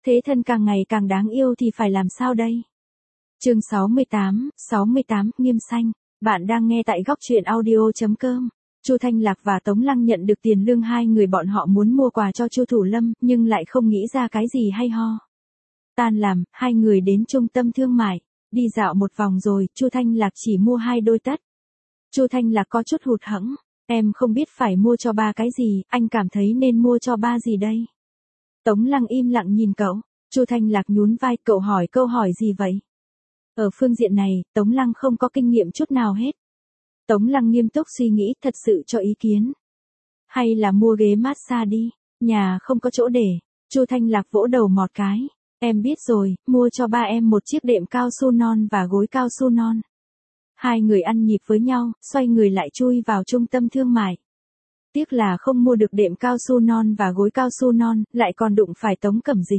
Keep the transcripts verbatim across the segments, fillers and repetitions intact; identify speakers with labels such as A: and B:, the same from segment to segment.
A: Thế thân càng ngày càng đáng yêu thì phải làm sao đây? Chương sáu mươi tám, sáu mươi tám, Nghiêm Xanh. Bạn đang nghe tại góc truyện audio chấm com. Chu Thanh Lạc và Tống Lăng nhận được tiền lương, hai người bọn họ muốn mua quà cho Chu Thủ Lâm, nhưng lại không nghĩ ra cái gì hay ho. Tan làm, hai người đến trung tâm thương mại, đi dạo một vòng rồi, Chu Thanh Lạc chỉ mua hai đôi tất. Chu Thanh Lạc có chút hụt hẫng, em không biết phải mua cho ba cái gì, anh cảm thấy nên mua cho ba gì đây? Tống Lăng im lặng nhìn cậu, Chu Thanh Lạc nhún vai, cậu hỏi câu hỏi gì vậy? Ở phương diện này, Tống Lăng không có kinh nghiệm chút nào hết. Tống Lăng nghiêm túc suy nghĩ, thật sự cho ý kiến. Hay là mua ghế massage đi, nhà không có chỗ để. Chu Thanh Lạc vỗ đầu mọt cái. Em biết rồi, mua cho ba em một chiếc đệm cao su non và gối cao su non. Hai người ăn nhịp với nhau, xoay người lại chui vào trung tâm thương mại. Tiếc là không mua được đệm cao su non và gối cao su non, lại còn đụng phải Tống Cẩm Dịch.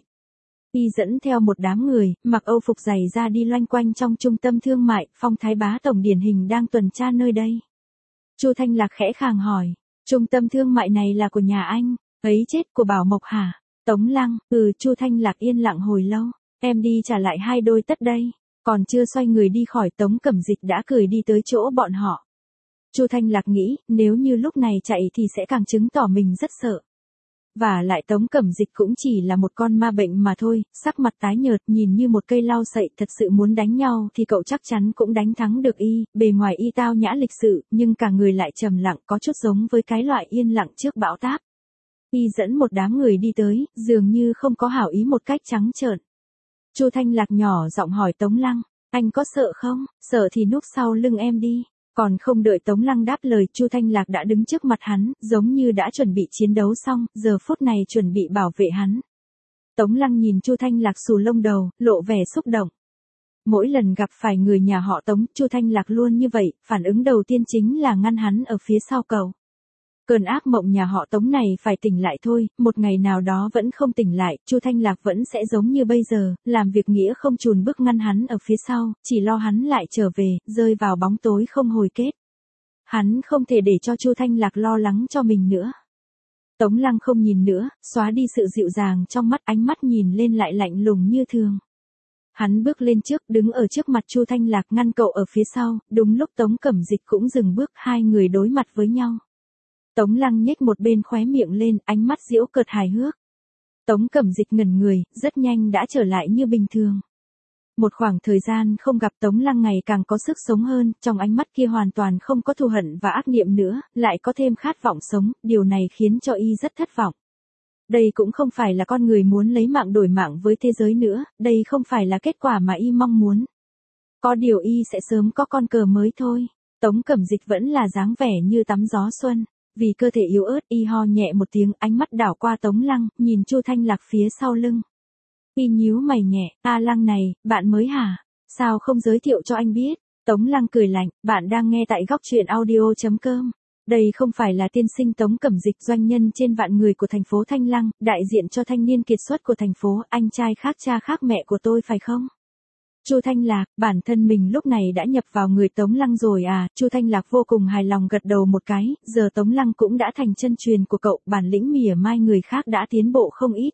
A: Y dẫn theo một đám người, mặc âu phục dày ra đi loanh quanh trong trung tâm thương mại, Phong Thái Bá tổng điển hình đang tuần tra nơi đây. Chu Thanh Lạc khẽ khàng hỏi, trung tâm thương mại này là của nhà anh, ấy chết, của Bảo Mộc hả? Tống Lăng, ừ. Chu Thanh Lạc yên lặng hồi lâu, em đi trả lại hai đôi tất đây. Còn chưa xoay người đi khỏi, Tống Cẩm Dịch đã cười đi tới chỗ bọn họ. Chu Thanh Lạc nghĩ, nếu như lúc này chạy thì sẽ càng chứng tỏ mình rất sợ. Và lại Tống Cẩm Dịch cũng chỉ là một con ma bệnh mà thôi, sắc mặt tái nhợt nhìn như một cây lau sậy, thật sự muốn đánh nhau thì cậu chắc chắn cũng đánh thắng được y, bề ngoài y tao nhã lịch sự, nhưng cả người lại trầm lặng, có chút giống với cái loại yên lặng trước bão táp. Y dẫn một đám người đi tới, dường như không có hảo ý một cách trắng trợn. Chu Thanh Lạc nhỏ giọng hỏi Tống Lăng, anh có sợ không? Sợ thì núp sau lưng em đi. Còn không đợi Tống Lăng đáp lời, Chu Thanh Lạc đã đứng trước mặt hắn, giống như đã chuẩn bị chiến đấu xong, giờ phút này chuẩn bị bảo vệ hắn. Tống Lăng nhìn Chu Thanh Lạc xù lông đầu, lộ vẻ xúc động. Mỗi lần gặp phải người nhà họ Tống, Chu Thanh Lạc luôn như vậy, phản ứng đầu tiên chính là ngăn hắn ở phía sau cậu. Cơn ác mộng nhà họ Tống này phải tỉnh lại thôi, một ngày nào đó vẫn không tỉnh lại, Chu Thanh Lạc vẫn sẽ giống như bây giờ, làm việc nghĩa không chùn bước ngăn hắn ở phía sau, chỉ lo hắn lại trở về, rơi vào bóng tối không hồi kết. Hắn không thể để cho Chu Thanh Lạc lo lắng cho mình nữa. Tống Lăng không nhìn nữa, xóa đi sự dịu dàng trong mắt, ánh mắt nhìn lên lại lạnh lùng như thường. Hắn bước lên trước, đứng ở trước mặt Chu Thanh Lạc, ngăn cậu ở phía sau, đúng lúc Tống Cẩm Dịch cũng dừng bước, hai người đối mặt với nhau. Tống Lăng nhếch một bên khóe miệng lên, ánh mắt giễu cợt hài hước. Tống Cẩm Dịch ngẩn người, rất nhanh đã trở lại như bình thường. Một khoảng thời gian không gặp, Tống Lăng ngày càng có sức sống hơn, trong ánh mắt kia hoàn toàn không có thù hận và ác niệm nữa, lại có thêm khát vọng sống, điều này khiến cho y rất thất vọng. Đây cũng không phải là con người muốn lấy mạng đổi mạng với thế giới nữa, đây không phải là kết quả mà y mong muốn. Có điều y sẽ sớm có con cờ mới thôi. Tống Cẩm Dịch vẫn là dáng vẻ như tắm gió xuân. Vì cơ thể yếu ớt, y ho nhẹ một tiếng, ánh mắt đảo qua Tống Lăng, nhìn Chu Thanh Lạc phía sau lưng. Y nhíu mày nhẹ, a Lăng này, bạn mới hả? Sao không giới thiệu cho anh biết? Tống Lăng cười lạnh, bạn đang nghe tại góc truyện audio chấm com. Đây không phải là tiên sinh Tống Cẩm Dịch, doanh nhân trên vạn người của thành phố Thanh Lăng, đại diện cho thanh niên kiệt xuất của thành phố, anh trai khác cha khác mẹ của tôi phải không? Chu Thanh Lạc, bản thân mình lúc này đã nhập vào người Tống Lăng rồi à? Chu Thanh Lạc vô cùng hài lòng gật đầu một cái, giờ Tống Lăng cũng đã thành chân truyền của cậu, bản lĩnh mỉa mai người khác đã tiến bộ không ít.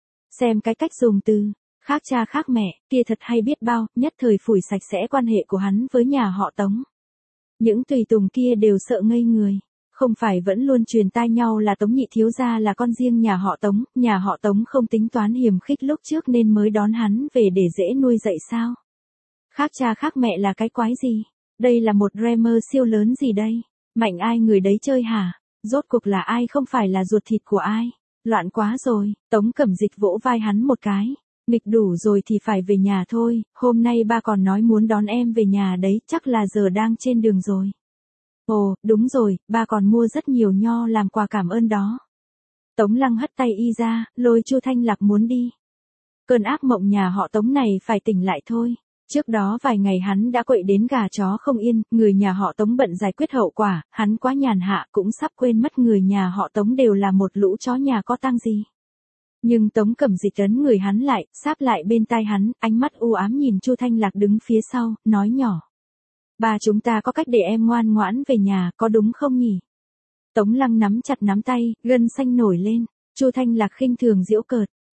A: Xem cái cách dùng từ, khác cha khác mẹ, kia thật hay biết bao, nhất thời phủi sạch sẽ quan hệ của hắn với nhà họ Tống. Những tùy tùng kia đều sợ ngây người. Không phải vẫn luôn truyền tai nhau là Tống nhị thiếu gia là con riêng nhà họ Tống, nhà họ Tống không tính toán hiềm khích lúc trước nên mới đón hắn về để dễ nuôi dạy sao? Khác cha khác mẹ là cái quái gì? Đây là một dreamer siêu lớn gì đây? Mạnh ai người đấy chơi hả? Rốt cuộc là ai không phải là ruột thịt của ai? Loạn quá rồi. Tống Cẩm Dịch vỗ vai hắn một cái. Nghịch đủ rồi thì phải về nhà thôi, hôm nay ba còn nói muốn đón em về nhà đấy, chắc là giờ đang trên đường rồi. Ồ, đúng rồi, ba còn mua rất nhiều nho làm quà cảm ơn đó. Tống Lăng hất tay y ra, lôi Chu Thanh Lạc muốn đi. Cơn ác mộng nhà họ Tống này phải tỉnh lại thôi. Trước đó vài ngày hắn đã quậy đến gà chó không yên, người nhà họ Tống bận giải quyết hậu quả, hắn quá nhàn hạ cũng sắp quên mất người nhà họ Tống đều là một lũ chó nhà có tang gì. Nhưng Tống Cẩm Dịch ấn người hắn lại, sáp lại bên tai hắn, ánh mắt u ám nhìn Chu Thanh Lạc đứng phía sau, nói nhỏ. Ba chúng ta có cách để em ngoan ngoãn về nhà, có đúng không nhỉ? Tống Lăng nắm chặt nắm tay, gân xanh nổi lên. Chu Thanh Lạc khinh thường giễu cợt.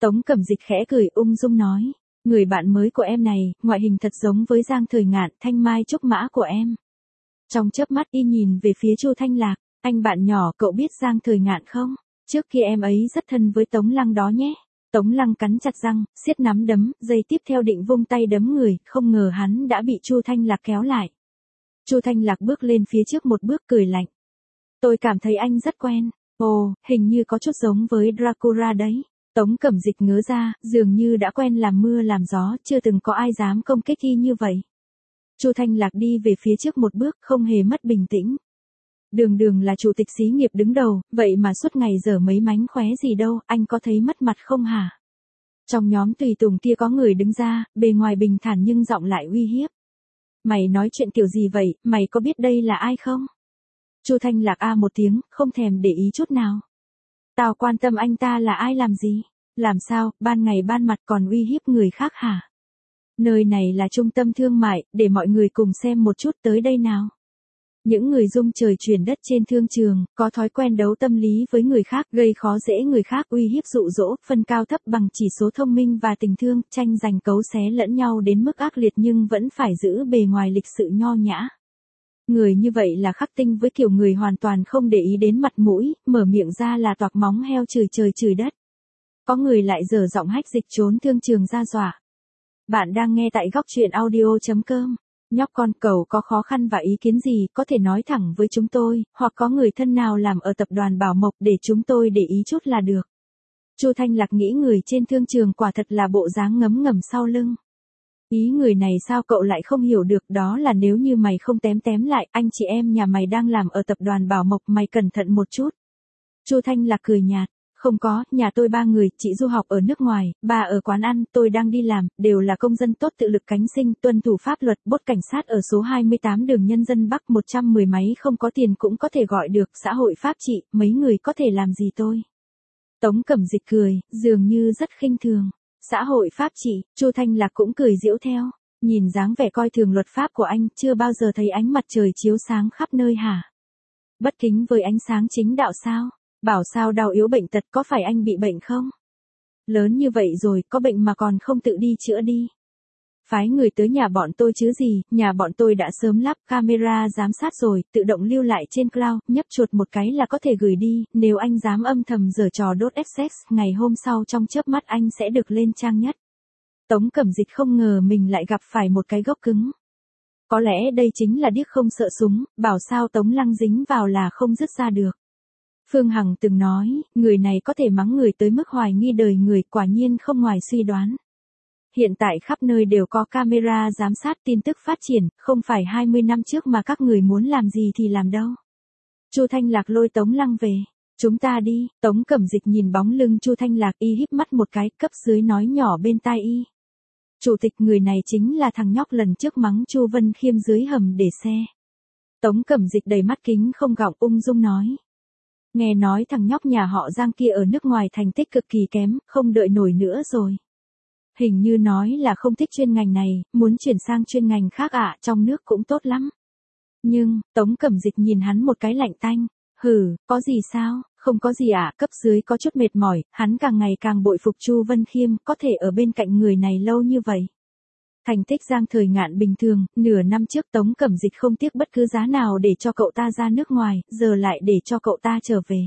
A: Tống Cẩm Dịch khẽ cười ung dung nói, người bạn mới của em này, ngoại hình thật giống với Giang Thời Ngạn, thanh mai trúc mã của em. Trong chớp mắt y nhìn về phía Chu Thanh Lạc, anh bạn nhỏ, cậu biết Giang Thời Ngạn không? Trước kia em ấy rất thân với Tống Lăng đó nhé. Tống Lăng cắn chặt răng, siết nắm đấm, giây tiếp theo định vung tay đấm người, không ngờ hắn đã bị Chu Thanh Lạc kéo lại. Chu Thanh Lạc bước lên phía trước một bước cười lạnh. Tôi cảm thấy anh rất quen. Ồ, hình như có chút giống với Dracula đấy. Tống Cẩm Dịch ngớ ra, dường như đã quen làm mưa làm gió, chưa từng có ai dám công kích y như vậy. Chu Thanh Lạc đi về phía trước một bước, không hề mất bình tĩnh. Đường Đường là chủ tịch xí nghiệp đứng đầu, vậy mà suốt ngày giờ mấy mánh khóe gì đâu, anh có thấy mất mặt không hả? Trong nhóm tùy tùng kia có người đứng ra, bề ngoài bình thản nhưng giọng lại uy hiếp. Mày nói chuyện kiểu gì vậy, mày có biết đây là ai không? Chu Thanh Lạc a một tiếng, không thèm để ý chút nào. Tao quan tâm anh ta là ai làm gì? Làm sao, ban ngày ban mặt còn uy hiếp người khác hả? Nơi này là trung tâm thương mại, để mọi người cùng xem một chút, tới đây nào. Những người rung trời chuyển đất trên thương trường, có thói quen đấu tâm lý với người khác, gây khó dễ người khác, uy hiếp dụ dỗ, phân cao thấp bằng chỉ số thông minh và tình thương, tranh giành cấu xé lẫn nhau đến mức ác liệt nhưng vẫn phải giữ bề ngoài lịch sự nho nhã. Người như vậy là khắc tinh với kiểu người hoàn toàn không để ý đến mặt mũi, mở miệng ra là toạc móng heo chửi trời chửi đất. Có người lại dở giọng hách dịch trốn thương trường ra dọa. Bạn đang nghe tại góc truyện audio chấm com. Nhóc con, cậu có khó khăn và ý kiến gì có thể nói thẳng với chúng tôi, hoặc có người thân nào làm ở tập đoàn Bảo Mộc để chúng tôi để ý chút là được. Chu Thanh Lạc nghĩ người trên thương trường quả thật là bộ dáng ngấm ngầm sau lưng. Ý người này sao cậu lại không hiểu được, đó là nếu như mày không tém tém lại, anh chị em nhà mày đang làm ở tập đoàn Bảo Mộc, mày cẩn thận một chút. Chu Thanh Lạc cười nhạt. Không có, nhà tôi ba người, chị du học ở nước ngoài, bà ở quán ăn, tôi đang đi làm, đều là công dân tốt tự lực cánh sinh, tuân thủ pháp luật, bốt cảnh sát ở số hai mươi tám đường Nhân dân Bắc một trăm mười máy không có tiền cũng có thể gọi được, xã hội pháp trị, mấy người có thể làm gì tôi? Tống Cẩm Dịch cười, dường như rất khinh thường. Xã hội pháp trị, Chu Thanh Lạc cũng cười giễu theo, nhìn dáng vẻ coi thường luật pháp của anh, chưa bao giờ thấy ánh mặt trời chiếu sáng khắp nơi hả? Bất kính với ánh sáng chính đạo sao? Bảo sao đau yếu bệnh tật, có phải anh bị bệnh không? Lớn như vậy rồi, có bệnh mà còn không tự đi chữa đi. Phái người tới nhà bọn tôi chứ gì, nhà bọn tôi đã sớm lắp camera giám sát rồi, tự động lưu lại trên cloud, nhấp chuột một cái là có thể gửi đi, nếu anh dám âm thầm giở trò đốt ép sex, ngày hôm sau trong chớp mắt anh sẽ được lên trang nhất. Tống Cẩm Dịch không ngờ mình lại gặp phải một cái gốc cứng. Có lẽ đây chính là điếc không sợ súng, bảo sao Tống Lăng dính vào là không dứt ra được. Phương Hằng từng nói, người này có thể mắng người tới mức hoài nghi đời người, quả nhiên không ngoài suy đoán. Hiện tại khắp nơi đều có camera giám sát, tin tức phát triển, không phải hai mươi năm trước mà các người muốn làm gì thì làm đâu. Chu Thanh Lạc lôi Tống Lăng về. Chúng ta đi. Tống Cẩm Dịch nhìn bóng lưng Chu Thanh Lạc, y híp mắt một cái, cấp dưới nói nhỏ bên tai y. Chủ tịch, người này chính là thằng nhóc lần trước mắng Chu Vân Khiêm dưới hầm để xe. Tống Cẩm Dịch đầy mắt kính không gọng ung dung nói. Nghe nói thằng nhóc nhà họ Giang kia ở nước ngoài thành tích cực kỳ kém, không đợi nổi nữa rồi. Hình như nói là không thích chuyên ngành này, muốn chuyển sang chuyên ngành khác ạ, à, trong nước cũng tốt lắm. Nhưng, Tống Cẩm Dịch nhìn hắn một cái lạnh tanh, hừ, có gì sao, không có gì ạ, à, cấp dưới có chút mệt mỏi, hắn càng ngày càng bội phục Chu Vân Khiêm, có thể ở bên cạnh người này lâu như vậy. Thành tích Giang Thời Ngạn bình thường, nửa năm trước Tống Cẩm Dịch không tiếc bất cứ giá nào để cho cậu ta ra nước ngoài, giờ lại để cho cậu ta trở về.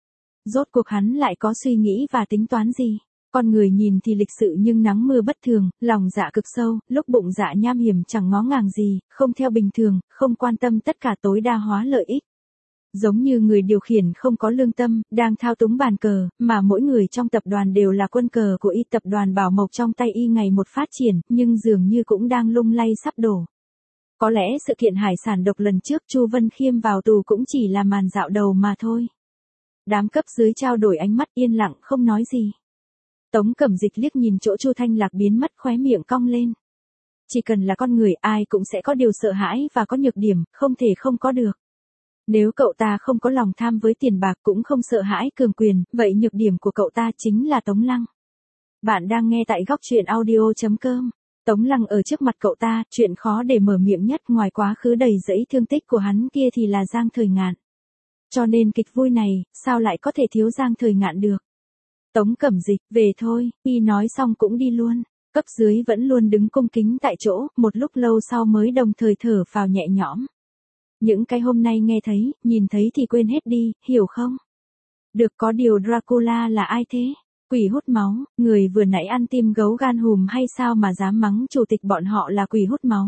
A: Rốt cuộc hắn lại có suy nghĩ và tính toán gì? Con người nhìn thì lịch sự nhưng nắng mưa bất thường, lòng dạ cực sâu, lúc bụng dạ nham hiểm chẳng ngó ngàng gì, không theo bình thường, không quan tâm tất cả tối đa hóa lợi ích. Giống như người điều khiển không có lương tâm, đang thao túng bàn cờ, mà mỗi người trong tập đoàn đều là quân cờ của y. Tập đoàn Bảo Mộc trong tay y ngày một phát triển, nhưng dường như cũng đang lung lay sắp đổ. Có lẽ sự kiện hải sản độc lần trước Chu Vân Khiêm vào tù cũng chỉ là màn dạo đầu mà thôi. Đám cấp dưới trao đổi ánh mắt yên lặng không nói gì. Tống Cẩm Dịch liếc nhìn chỗ Chu Thanh Lạc biến mất, khóe miệng cong lên. Chỉ cần là con người ai cũng sẽ có điều sợ hãi và có nhược điểm, không thể không có được. Nếu cậu ta không có lòng tham với tiền bạc cũng không sợ hãi cường quyền, vậy nhược điểm của cậu ta chính là Tống Lăng. Bạn đang nghe tại góc truyện audio chấm com. Tống Lăng ở trước mặt cậu ta, chuyện khó để mở miệng nhất ngoài quá khứ đầy rẫy thương tích của hắn kia thì là Giang Thời Ngạn. Cho nên kịch vui này, sao lại có thể thiếu Giang Thời Ngạn được? Tống Cẩm Dịch, về thôi, y nói xong cũng đi luôn. Cấp dưới vẫn luôn đứng cung kính tại chỗ, một lúc lâu sau mới đồng thời thở phào nhẹ nhõm. Những cái hôm nay nghe thấy, nhìn thấy thì quên hết đi, hiểu không? Được, có điều Dracula là ai thế? Quỷ hút máu, người vừa nãy ăn tim gấu gan hùm hay sao mà dám mắng chủ tịch bọn họ là quỷ hút máu?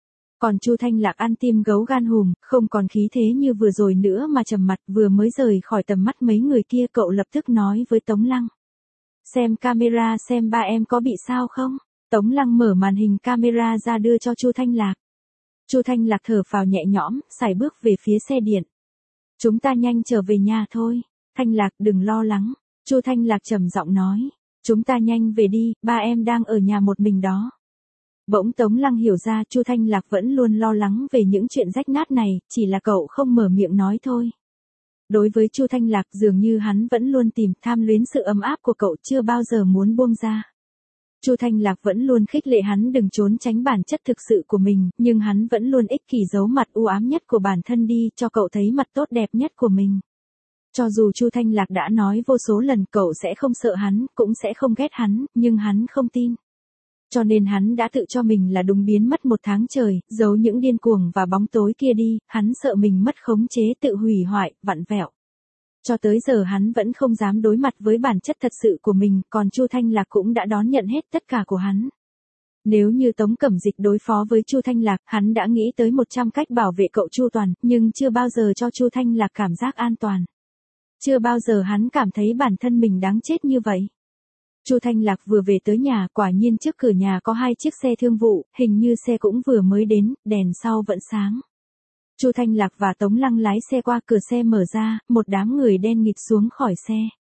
A: Còn Chu Thanh Lạc ăn tim gấu gan hùm, không còn khí thế như vừa rồi nữa mà trầm mặt, vừa mới rời khỏi tầm mắt mấy người kia, cậu lập tức nói với Tống Lăng. Xem camera xem ba em có bị sao không? Tống Lăng mở màn hình camera ra đưa cho Chu Thanh Lạc. Chu Thanh Lạc thở phào nhẹ nhõm, sải bước về phía xe điện. Chúng ta nhanh trở về nhà thôi. Thanh Lạc đừng lo lắng. Chu Thanh Lạc trầm giọng nói. Chúng ta nhanh về đi, ba em đang ở nhà một mình đó. Bỗng Tống Lăng hiểu ra Chu Thanh Lạc vẫn luôn lo lắng về những chuyện rách nát này, chỉ là cậu không mở miệng nói thôi. Đối với Chu Thanh Lạc dường như hắn vẫn luôn tìm tham luyến sự ấm áp của cậu, chưa bao giờ muốn buông ra. Chu Thanh Lạc vẫn luôn khích lệ hắn đừng trốn tránh bản chất thực sự của mình, nhưng hắn vẫn luôn ích kỷ giấu mặt u ám nhất của bản thân đi, cho cậu thấy mặt tốt đẹp nhất của mình. Cho dù Chu Thanh Lạc đã nói vô số lần cậu sẽ không sợ hắn, cũng sẽ không ghét hắn, nhưng hắn không tin. Cho nên hắn đã tự cho mình là đúng biến mất một tháng trời, giấu những điên cuồng và bóng tối kia đi, hắn sợ mình mất khống chế, tự hủy hoại, vặn vẹo. Cho tới giờ hắn vẫn không dám đối mặt với bản chất thật sự của mình, còn Chu Thanh Lạc cũng đã đón nhận hết tất cả của hắn. Nếu như Tống Cẩm Dịch đối phó với Chu Thanh Lạc, hắn đã nghĩ tới một trăm cách bảo vệ cậu chu toàn, nhưng chưa bao giờ cho Chu Thanh Lạc cảm giác an toàn. Chưa bao giờ hắn cảm thấy bản thân mình đáng chết như vậy. Chu Thanh Lạc vừa về tới nhà, quả nhiên trước cửa nhà có hai chiếc xe thương vụ, hình như xe cũng vừa mới đến, đèn sau vẫn sáng. Chu Thanh Lạc và Tống Lăng lái xe qua, cửa xe mở ra, một đám người đen nghịt xuống khỏi xe.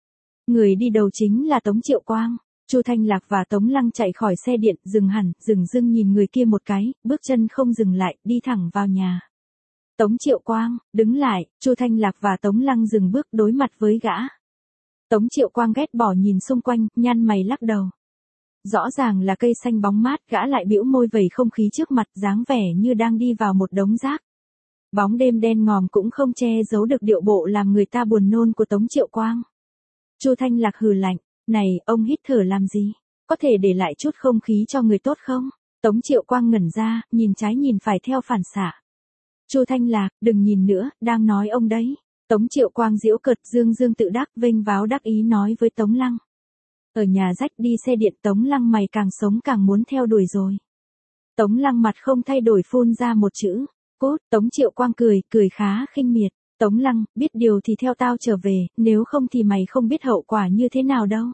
A: Người đi đầu chính là Tống Triệu Quang. Chu Thanh Lạc và Tống Lăng chạy khỏi xe điện, dừng hẳn, dừng dưng nhìn người kia một cái, bước chân không dừng lại, đi thẳng vào nhà. Tống Triệu Quang, đứng lại. Chu Thanh Lạc và Tống Lăng dừng bước đối mặt với gã. Tống Triệu Quang ghét bỏ nhìn xung quanh, nhăn mày lắc đầu. Rõ ràng là cây xanh bóng mát, gã lại bĩu môi vẩy không khí trước mặt, dáng vẻ như đang đi vào một đống rác. Bóng đêm đen ngòm cũng không che giấu được điệu bộ làm người ta buồn nôn của Tống Triệu Quang. Chu Thanh Lạc hừ lạnh, này, ông hít thở làm gì? Có thể để lại chút không khí cho người tốt không? Tống Triệu Quang ngẩn ra, nhìn trái nhìn phải theo phản xạ. Chu Thanh Lạc, đừng nhìn nữa, đang nói ông đấy. Tống Triệu Quang giễu cợt, dương dương tự đắc, vênh váo đắc ý nói với Tống Lăng. Ở nhà rách đi xe điện, Tống Lăng mày càng sống càng muốn theo đuổi rồi. Tống Lăng mặt không thay đổi phun ra một chữ. Cốt, Tống Triệu Quang cười, cười khá khinh miệt. Tống Lăng, biết điều thì theo tao trở về, nếu không thì mày không biết hậu quả như thế nào đâu.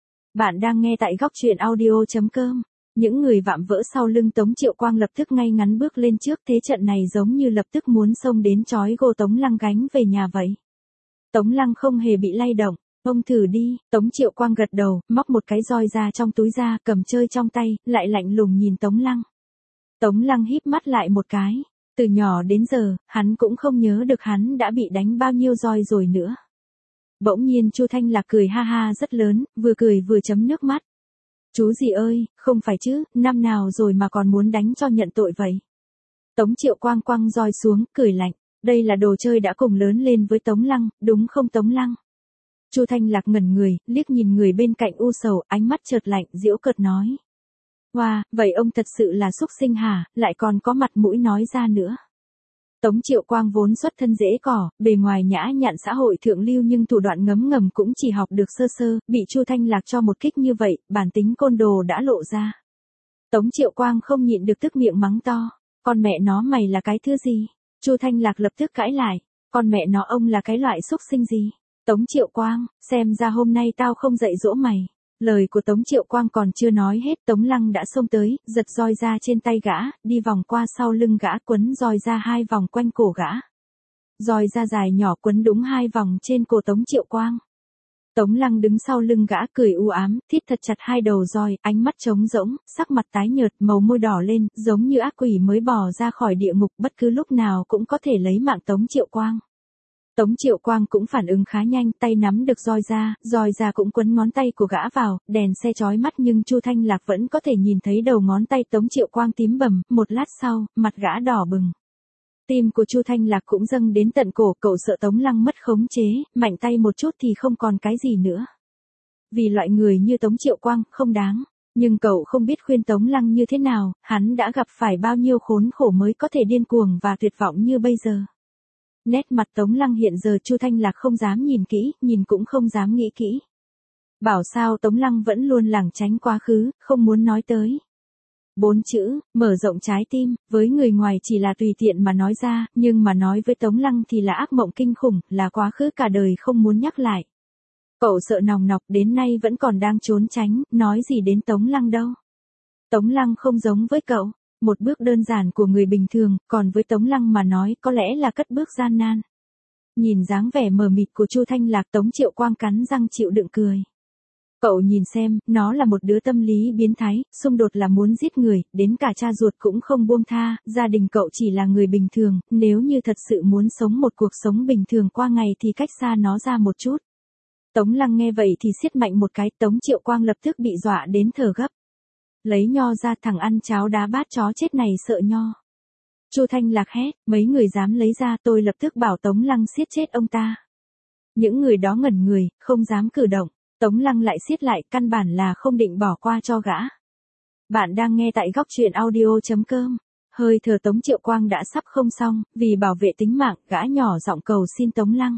A: Bạn đang nghe tại góc truyện audio chấm com. Những người vạm vỡ sau lưng Tống Triệu Quang lập tức ngay ngắn bước lên trước, thế trận này giống như lập tức muốn xông đến trói gô Tống Lăng gánh về nhà vậy. Tống Lăng không hề bị lay động. Ông thử đi. Tống Triệu Quang gật đầu, móc một cái roi ra trong túi ra, cầm chơi trong tay, lại lạnh lùng nhìn Tống Lăng. Tống Lăng híp mắt lại một cái. Từ nhỏ đến giờ, hắn cũng không nhớ được hắn đã bị đánh bao nhiêu roi rồi nữa. Bỗng nhiên Chu Thanh Lạc cười ha ha rất lớn, vừa cười vừa chấm nước mắt. Chú gì ơi, không phải chứ, năm nào rồi mà còn muốn đánh cho nhận tội vậy. Tống Triệu Quang quăng roi xuống, cười lạnh. Đây là đồ chơi đã cùng lớn lên với Tống Lăng, đúng không Tống Lăng? Chu Thanh Lạc ngẩn người, liếc nhìn người bên cạnh u sầu, ánh mắt chợt lạnh, giễu cợt nói. Wow, vậy ông thật sự là xúc sinh hả, lại còn có mặt mũi nói ra nữa. Tống Triệu Quang vốn xuất thân dễ cỏ, bề ngoài nhã nhặn xã hội thượng lưu nhưng thủ đoạn ngấm ngầm cũng chỉ học được sơ sơ, bị Chu Thanh Lạc cho một kích như vậy, bản tính côn đồ đã lộ ra. Tống Triệu Quang không nhịn được tức miệng mắng to, con mẹ nó mày là cái thứ gì? Chu Thanh Lạc lập tức cãi lại, con mẹ nó ông là cái loại xúc sinh gì? Tống Triệu Quang, xem ra hôm nay tao không dạy dỗ mày. Lời của Tống Triệu Quang còn chưa nói hết, Tống Lăng đã xông tới, giật roi ra trên tay gã, đi vòng qua sau lưng gã, quấn roi ra hai vòng quanh cổ gã. Roi ra dài nhỏ quấn đúng hai vòng trên cổ Tống Triệu Quang. Tống Lăng đứng sau lưng gã cười u ám, thít thật chặt hai đầu roi, ánh mắt trống rỗng, sắc mặt tái nhợt, màu môi đỏ lên, giống như ác quỷ mới bò ra khỏi địa ngục, bất cứ lúc nào cũng có thể lấy mạng Tống Triệu Quang. Tống Triệu Quang cũng phản ứng khá nhanh, tay nắm được roi ra, roi ra cũng quấn ngón tay của gã vào, đèn xe chói mắt nhưng Chu Thanh Lạc vẫn có thể nhìn thấy đầu ngón tay Tống Triệu Quang tím bầm, một lát sau, mặt gã đỏ bừng. Tim của Chu Thanh Lạc cũng dâng đến tận cổ, cậu sợ Tống Lăng mất khống chế, mạnh tay một chút thì không còn cái gì nữa. Vì loại người như Tống Triệu Quang, không đáng. Nhưng cậu không biết khuyên Tống Lăng như thế nào, hắn đã gặp phải bao nhiêu khốn khổ mới có thể điên cuồng và tuyệt vọng như bây giờ. Nét mặt Tống Lăng hiện giờ Chu Thanh Lạc không dám nhìn kỹ, nhìn cũng không dám nghĩ kỹ. Bảo sao Tống Lăng vẫn luôn lảng tránh quá khứ, không muốn nói tới. Bốn chữ, mở rộng trái tim, với người ngoài chỉ là tùy tiện mà nói ra, nhưng mà nói với Tống Lăng thì là ác mộng kinh khủng, là quá khứ cả đời không muốn nhắc lại. Cậu sợ nòng nọc đến nay vẫn còn đang trốn tránh, nói gì đến Tống Lăng đâu. Tống Lăng không giống với cậu, một bước đơn giản của người bình thường, còn với Tống Lăng mà nói có lẽ là cất bước gian nan. Nhìn dáng vẻ mờ mịt của Chu Thanh Lạc, Tống Triệu Quang cắn răng chịu đựng cười. Cậu nhìn xem, nó là một đứa tâm lý biến thái, xung đột là muốn giết người, đến cả cha ruột cũng không buông tha, gia đình cậu chỉ là người bình thường, nếu như thật sự muốn sống một cuộc sống bình thường qua ngày thì cách xa nó ra một chút. Tống Lăng nghe vậy thì siết mạnh một cái, Tống Triệu Quang lập tức bị dọa đến thở gấp. Lấy nho ra, thằng ăn cháo đá bát chó chết này sợ nho. Chu Thanh Lạc hét, mấy người dám lấy ra, tôi lập tức bảo Tống Lăng siết chết ông ta. Những người đó ngẩn người, không dám cử động. Tống Lăng lại siết lại, căn bản là không định bỏ qua cho gã. Bạn đang nghe tại góc truyện audio chấm com. Hơi thở Tống Triệu Quang đã sắp không xong, vì bảo vệ tính mạng, gã nhỏ giọng cầu xin Tống Lăng.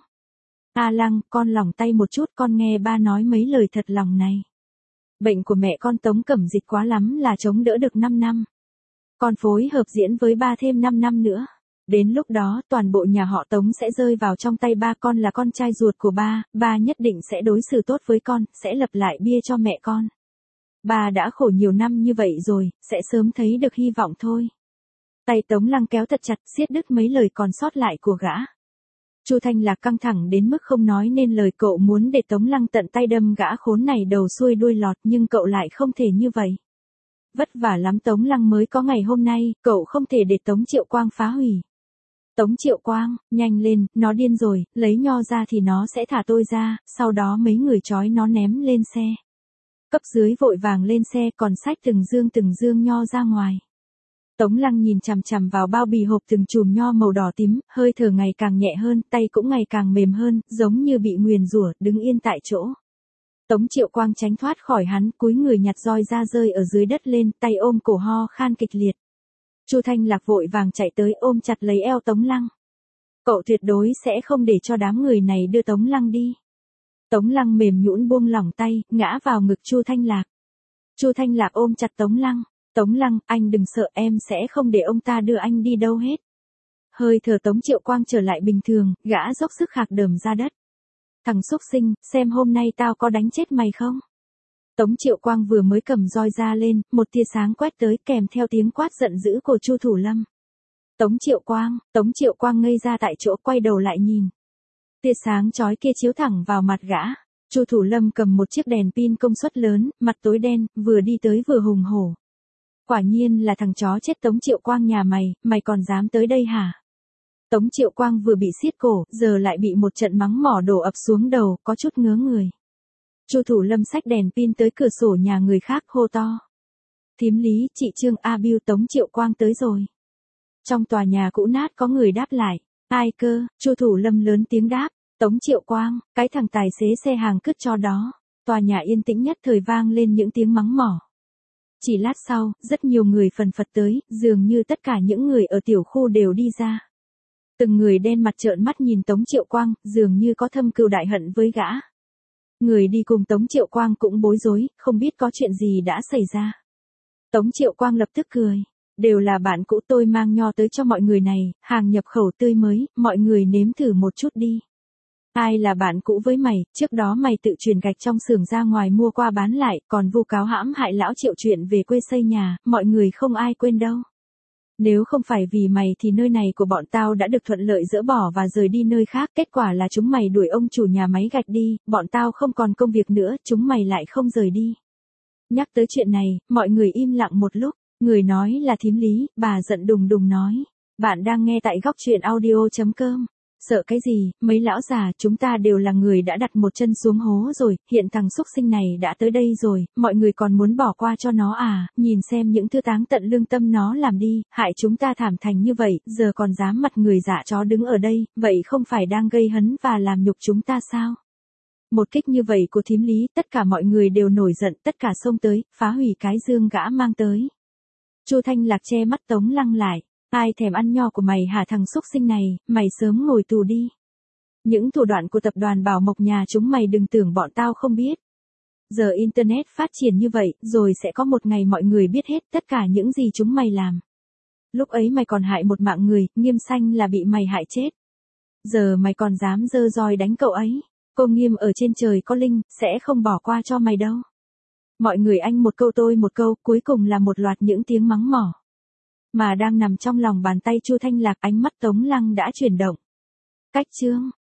A: A Lăng, con lòng tay một chút, con nghe ba nói mấy lời thật lòng này. Bệnh của mẹ con Tống Cẩm Dịch quá lắm là chống đỡ được năm năm. Con phối hợp diễn với ba thêm năm năm nữa. Đến lúc đó, toàn bộ nhà họ Tống sẽ rơi vào trong tay ba, con là con trai ruột của ba, ba nhất định sẽ đối xử tốt với con, sẽ lập lại bia cho mẹ con. Ba đã khổ nhiều năm như vậy rồi, sẽ sớm thấy được hy vọng thôi. Tay Tống Lăng kéo thật chặt, siết đứt mấy lời còn sót lại của gã. Chu Thanh Lạc căng thẳng đến mức không nói nên lời, cậu muốn để Tống Lăng tận tay đâm gã khốn này đầu xuôi đuôi lọt, nhưng cậu lại không thể như vậy. Vất vả lắm Tống Lăng mới có ngày hôm nay, cậu không thể để Tống Triệu Quang phá hủy. Tống Triệu Quang, nhanh lên, nó điên rồi, lấy nho ra thì nó sẽ thả tôi ra, sau đó mấy người trói nó ném lên xe. Cấp dưới vội vàng lên xe còn xách từng dương từng dương nho ra ngoài. Tống Lăng nhìn chằm chằm vào bao bì hộp từng chùm nho màu đỏ tím, hơi thở ngày càng nhẹ hơn, tay cũng ngày càng mềm hơn, giống như bị nguyền rủa, đứng yên tại chỗ. Tống Triệu Quang tránh thoát khỏi hắn, cúi người nhặt roi ra rơi ở dưới đất lên, tay ôm cổ ho khan kịch liệt. Chu Thanh Lạc vội vàng chạy tới ôm chặt lấy eo Tống Lăng. Cậu tuyệt đối sẽ không để cho đám người này đưa Tống Lăng đi. Tống Lăng mềm nhũn buông lỏng tay, ngã vào ngực Chu Thanh Lạc. Chu Thanh Lạc ôm chặt Tống Lăng. Tống Lăng, anh đừng sợ, em sẽ không để ông ta đưa anh đi đâu hết. Hơi thở Tống Triệu Quang trở lại bình thường, gã dốc sức khạc đờm ra đất. Thằng xúc sinh, xem hôm nay tao có đánh chết mày không? Tống Triệu Quang vừa mới cầm roi ra lên, một tia sáng quét tới kèm theo tiếng quát giận dữ của Chu Thủ Lâm. Tống Triệu Quang, Tống Triệu Quang ngây ra tại chỗ, quay đầu lại nhìn. Tia sáng chói kia chiếu thẳng vào mặt gã. Chu Thủ Lâm cầm một chiếc đèn pin công suất lớn, mặt tối đen, vừa đi tới vừa hùng hổ. Quả nhiên là thằng chó chết Tống Triệu Quang nhà mày, mày còn dám tới đây hả? Tống Triệu Quang vừa bị siết cổ, giờ lại bị một trận mắng mỏ đổ ập xuống đầu, có chút ngớ người. Chu Thủ Lâm xách đèn pin tới cửa sổ nhà người khác hô to. Thím Lý, chị Trương A Biu, Tống Triệu Quang tới rồi. Trong tòa nhà cũ nát có người đáp lại. Ai cơ? Chu Thủ Lâm lớn tiếng đáp. Tống Triệu Quang, cái thằng tài xế xe hàng cứt cho đó. Tòa nhà yên tĩnh nhất thời vang lên những tiếng mắng mỏ. Chỉ lát sau, rất nhiều người phần phật tới, dường như tất cả những người ở tiểu khu đều đi ra. Từng người đen mặt trợn mắt nhìn Tống Triệu Quang, dường như có thâm cừu đại hận với gã. Người đi cùng Tống Triệu Quang cũng bối rối, không biết có chuyện gì đã xảy ra. Tống Triệu Quang lập tức cười. Đều là bạn cũ, tôi mang nho tới cho mọi người này, hàng nhập khẩu tươi mới, mọi người nếm thử một chút đi. Ai là bạn cũ với mày, trước đó mày tự chuyển gạch trong xưởng ra ngoài mua qua bán lại, còn vu cáo hãm hại lão Triệu chuyện về quê xây nhà, mọi người không ai quên đâu. Nếu không phải vì mày thì nơi này của bọn tao đã được thuận lợi dỡ bỏ và rời đi nơi khác, kết quả là chúng mày đuổi ông chủ nhà máy gạch đi, bọn tao không còn công việc nữa, chúng mày lại không rời đi. Nhắc tới chuyện này, mọi người im lặng một lúc, người nói là thím Lý, bà giận đùng đùng nói. Bạn đang nghe tại góc truyện audio chấm com. Sợ cái gì, mấy lão già, chúng ta đều là người đã đặt một chân xuống hố rồi, hiện thằng xúc sinh này đã tới đây rồi, mọi người còn muốn bỏ qua cho nó à, nhìn xem những thứ táng tận lương tâm nó làm đi, hại chúng ta thảm thành như vậy, giờ còn dám mặt người dạ chó đứng ở đây, vậy không phải đang gây hấn và làm nhục chúng ta sao? Một kích như vậy của thím Lý, tất cả mọi người đều nổi giận, tất cả xông tới, phá hủy cái dương gã mang tới. Chu Thanh Lạc che mắt Tống Lăng lại, ai thèm ăn nho của mày hả thằng xúc sinh này, mày sớm ngồi tù đi. Những thủ đoạn của tập đoàn Bảo Mộc nhà chúng mày đừng tưởng bọn tao không biết. Giờ Internet phát triển như vậy, rồi sẽ có một ngày mọi người biết hết tất cả những gì chúng mày làm. Lúc ấy mày còn hại một mạng người, Nghiêm Xanh là bị mày hại chết. Giờ mày còn dám giơ roi đánh cậu ấy. Cô Nghiêm ở trên trời có linh, sẽ không bỏ qua cho mày đâu. Mọi người anh một câu tôi một câu, cuối cùng là một loạt những tiếng mắng mỏ. Mà đang nằm trong lòng bàn tay Chu Thanh Lạc, ánh mắt Tống Lăng đã chuyển động. Cách chương